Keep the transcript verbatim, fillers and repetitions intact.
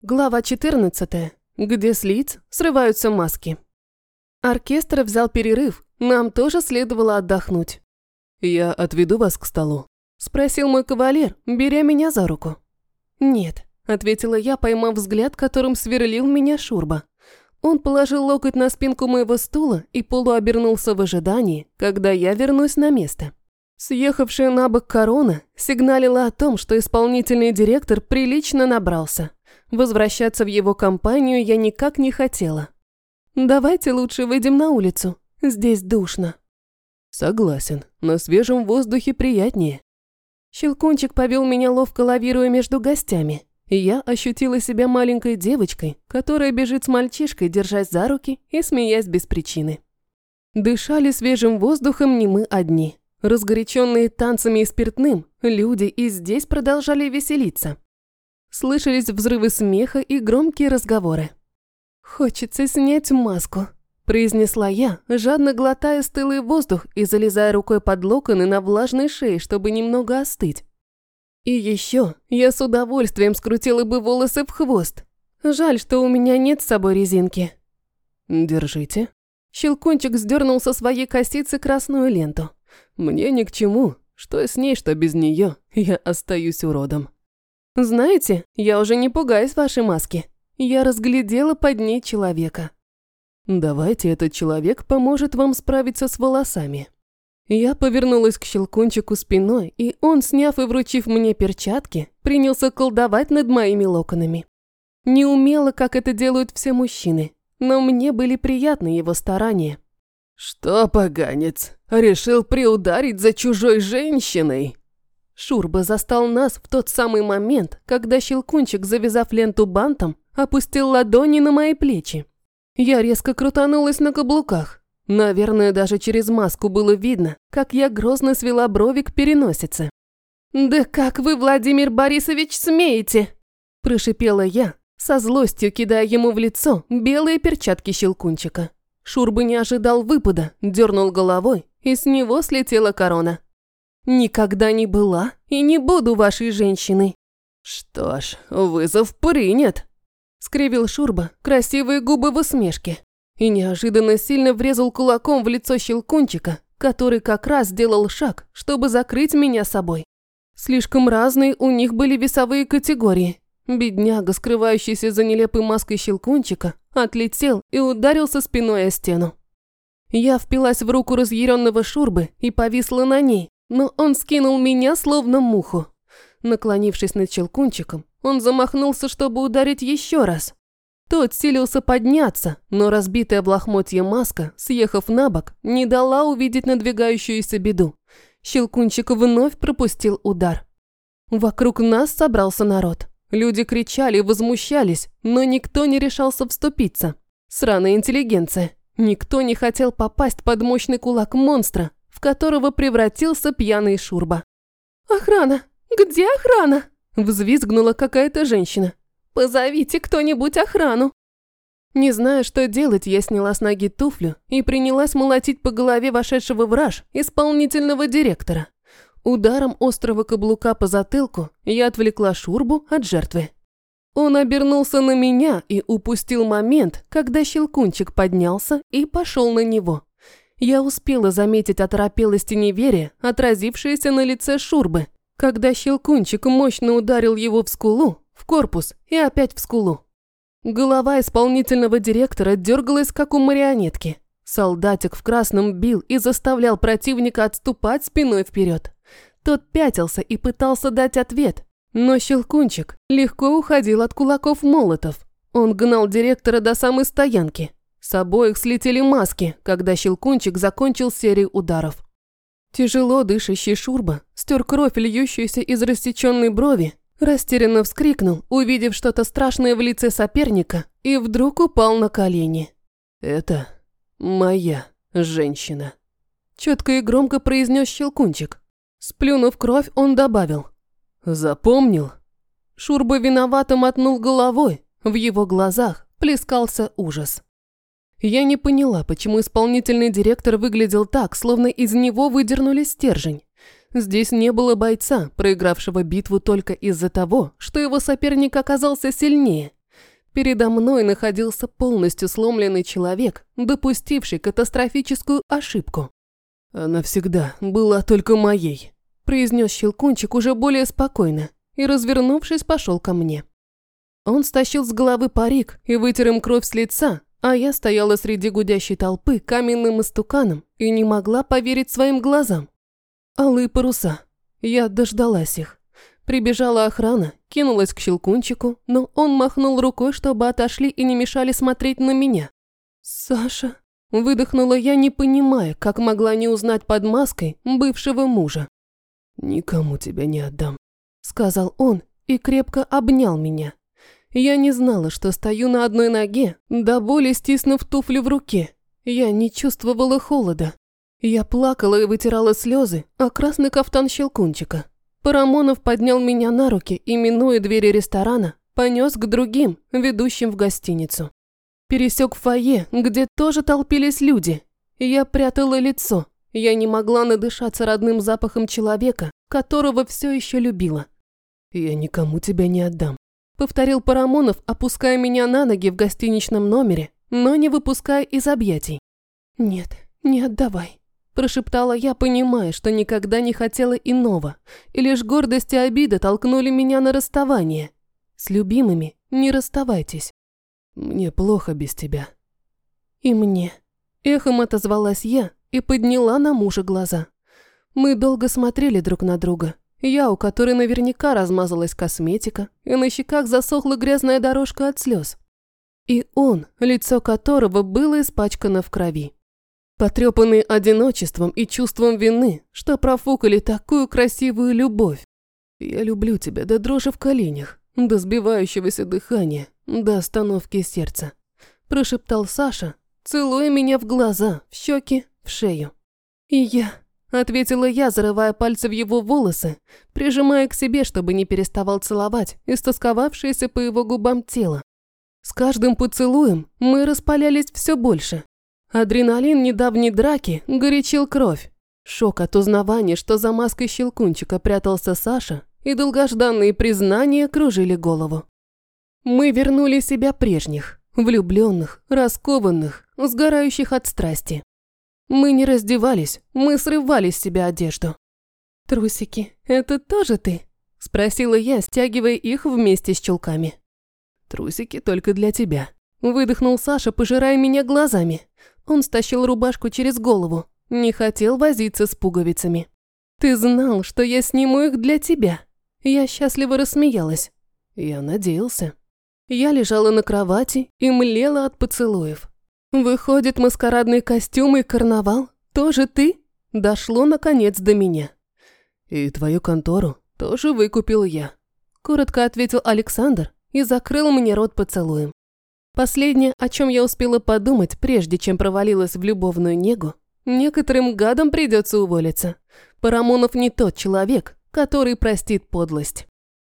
Глава четырнадцатая, где с лиц срываются маски. Оркестр взял перерыв, нам тоже следовало отдохнуть. «Я отведу вас к столу?» – спросил мой кавалер, беря меня за руку. «Нет», – ответила я, поймав взгляд, которым сверлил меня Шурба. Он положил локоть на спинку моего стула и полуобернулся в ожидании, когда я вернусь на место. Съехавшая на бок корона сигналила о том, что исполнительный директор прилично набрался. Возвращаться в его компанию я никак не хотела. «Давайте лучше выйдем на улицу. Здесь душно». «Согласен, на свежем воздухе приятнее». Щелкунчик повел меня, ловко лавируя между гостями. И я ощутила себя маленькой девочкой, которая бежит с мальчишкой, держась за руки и смеясь без причины. Дышали свежим воздухом не мы одни. Разгоряченные танцами и спиртным, люди и здесь продолжали веселиться. Слышались взрывы смеха и громкие разговоры. «Хочется снять маску», – произнесла я, жадно глотая стылый воздух и залезая рукой под локоны на влажной шее, чтобы немного остыть. И еще я с удовольствием скрутила бы волосы в хвост. Жаль, что у меня нет с собой резинки. «Держите». Щелкунчик сдернул со своей косицы красную ленту. «Мне ни к чему, что с ней, что без нее, я остаюсь уродом». «Знаете, я уже не пугаюсь вашей маски. Я разглядела под ней человека». «Давайте этот человек поможет вам справиться с волосами». Я повернулась к Щелкунчику спиной, и он, сняв и вручив мне перчатки, принялся колдовать над моими локонами. Не умела, как это делают все мужчины, но мне были приятны его старания. «Что, поганец, решил приударить за чужой женщиной?» Шурба застал нас в тот самый момент, когда Щелкунчик, завязав ленту бантом, опустил ладони на мои плечи. Я резко крутанулась на каблуках. Наверное, даже через маску было видно, как я грозно свела брови к переносице. «Да как вы, Владимир Борисович, смеете?» – прошипела я, со злостью кидая ему в лицо белые перчатки Щелкунчика. Шурба не ожидал выпада, дернул головой, и с него слетела корона. «Никогда не была и не буду вашей женщиной». «Что ж, вызов принят», – скривил Шурба красивые губы в усмешке и неожиданно сильно врезал кулаком в лицо Щелкунчика, который как раз сделал шаг, чтобы закрыть меня собой. Слишком разные у них были весовые категории. Бедняга, скрывающийся за нелепой маской Щелкунчика, отлетел и ударился спиной о стену. Я впилась в руку разъяренного Шурбы и повисла на ней, но он скинул меня словно муху. Наклонившись над Щелкунчиком, он замахнулся, чтобы ударить еще раз. Тот силился подняться, но разбитая в лохмотье маска, съехав на бок, не дала увидеть надвигающуюся беду. Щелкунчик вновь пропустил удар. Вокруг нас собрался народ. Люди кричали и возмущались, но никто не решался вступиться. Сраная интеллигенция. Никто не хотел попасть под мощный кулак монстра, в которого превратился пьяный Шурба. «Охрана! Где охрана?» – взвизгнула какая-то женщина. «Позовите кто-нибудь охрану!» Не зная, что делать, я сняла с ноги туфлю и принялась молотить по голове вошедшего в раж исполнительного директора. Ударом острого каблука по затылку я отвлекла Шурбу от жертвы. Он обернулся на меня и упустил момент, когда Щелкунчик поднялся и пошел на него. Я успела заметить оторопелость и неверие, отразившееся на лице Шурбы, когда Щелкунчик мощно ударил его в скулу, в корпус и опять в скулу. Голова исполнительного директора дергалась, как у марионетки. Солдатик в красном бил и заставлял противника отступать спиной вперед. Тот пятился и пытался дать ответ, но Щелкунчик легко уходил от кулаков молотов. Он гнал директора до самой стоянки. С обоих слетели маски, когда Щелкунчик закончил серию ударов. Тяжело дышащий Шурба стер кровь, льющуюся из рассеченной брови, растерянно вскрикнул, увидев что-то страшное в лице соперника, и вдруг упал на колени. «Это моя женщина», – четко и громко произнес Щелкунчик. Сплюнув кровь, он добавил: «Запомнил?» Шурба виновато мотнул головой, в его глазах плескался ужас. Я не поняла, почему исполнительный директор выглядел так, словно из него выдернули стержень. Здесь не было бойца, проигравшего битву только из-за того, что его соперник оказался сильнее. Передо мной находился полностью сломленный человек, допустивший катастрофическую ошибку. «Она всегда была только моей», – произнес Щелкунчик уже более спокойно и, развернувшись, пошел ко мне. Он стащил с головы парик и вытер им кровь с лица, а я стояла среди гудящей толпы каменным истуканом и не могла поверить своим глазам. Алые паруса. Я дождалась их. Прибежала охрана, кинулась к Щелкунчику, но он махнул рукой, чтобы отошли и не мешали смотреть на меня. «Саша?» – выдохнула я, не понимая, как могла не узнать под маской бывшего мужа. «Никому тебя не отдам», – сказал он и крепко обнял меня. Я не знала, что стою на одной ноге, до боли стиснув туфли в руке. Я не чувствовала холода. Я плакала и вытирала слезы, а красный кафтан Щелкунчика. Парамонов поднял меня на руки и, минуя двери ресторана, понес к другим, ведущим в гостиницу. Пересек фойе, где тоже толпились люди. Я прятала лицо. Я не могла надышаться родным запахом человека, которого все еще любила. «Я никому тебя не отдам», – повторил Парамонов, опуская меня на ноги в гостиничном номере, но не выпуская из объятий. «Нет, не отдавай», – прошептала я, понимая, что никогда не хотела иного, и лишь гордость и обида толкнули меня на расставание. С любимыми не расставайтесь. «Мне плохо без тебя». «И мне», – эхом отозвалась я и подняла на мужа глаза. Мы долго смотрели друг на друга. Я, у которой наверняка размазалась косметика, и на щеках засохла грязная дорожка от слез. И он, лицо которого было испачкано в крови. Потрепанные одиночеством и чувством вины, что профукали такую красивую любовь. «Я люблю тебя до дрожи в коленях, до сбивающегося дыхания, до остановки сердца», – прошептал Саша, целуя меня в глаза, в щеки, в шею. «И я», – ответила я, зарывая пальцы в его волосы, прижимая к себе, чтобы не переставал целовать истосковавшееся по его губам тело. С каждым поцелуем мы распалялись все больше. Адреналин недавней драки горячил кровь. Шок от узнавания, что за маской Щелкунчика прятался Саша, и долгожданные признания кружили голову. Мы вернули себя прежних, влюбленных, раскованных, сгорающих от страсти. Мы не раздевались, мы срывали с себя одежду. «Трусики, это тоже ты?» – спросила я, стягивая их вместе с чулками. «Трусики только для тебя», – выдохнул Саша, пожирая меня глазами. Он стащил рубашку через голову, не хотел возиться с пуговицами. «Ты знал, что я сниму их для тебя?» Я счастливо рассмеялась. «Я надеялся». Я лежала на кровати и млела от поцелуев. «Выходит, маскарадный костюм и карнавал тоже ты?» Дошло, наконец, до меня. «И твою контору тоже выкупил я», – коротко ответил Александр и закрыл мне рот поцелуем. Последнее, о чем я успела подумать, прежде чем провалилась в любовную негу, некоторым гадам придется уволиться. Парамонов не тот человек, который простит подлость.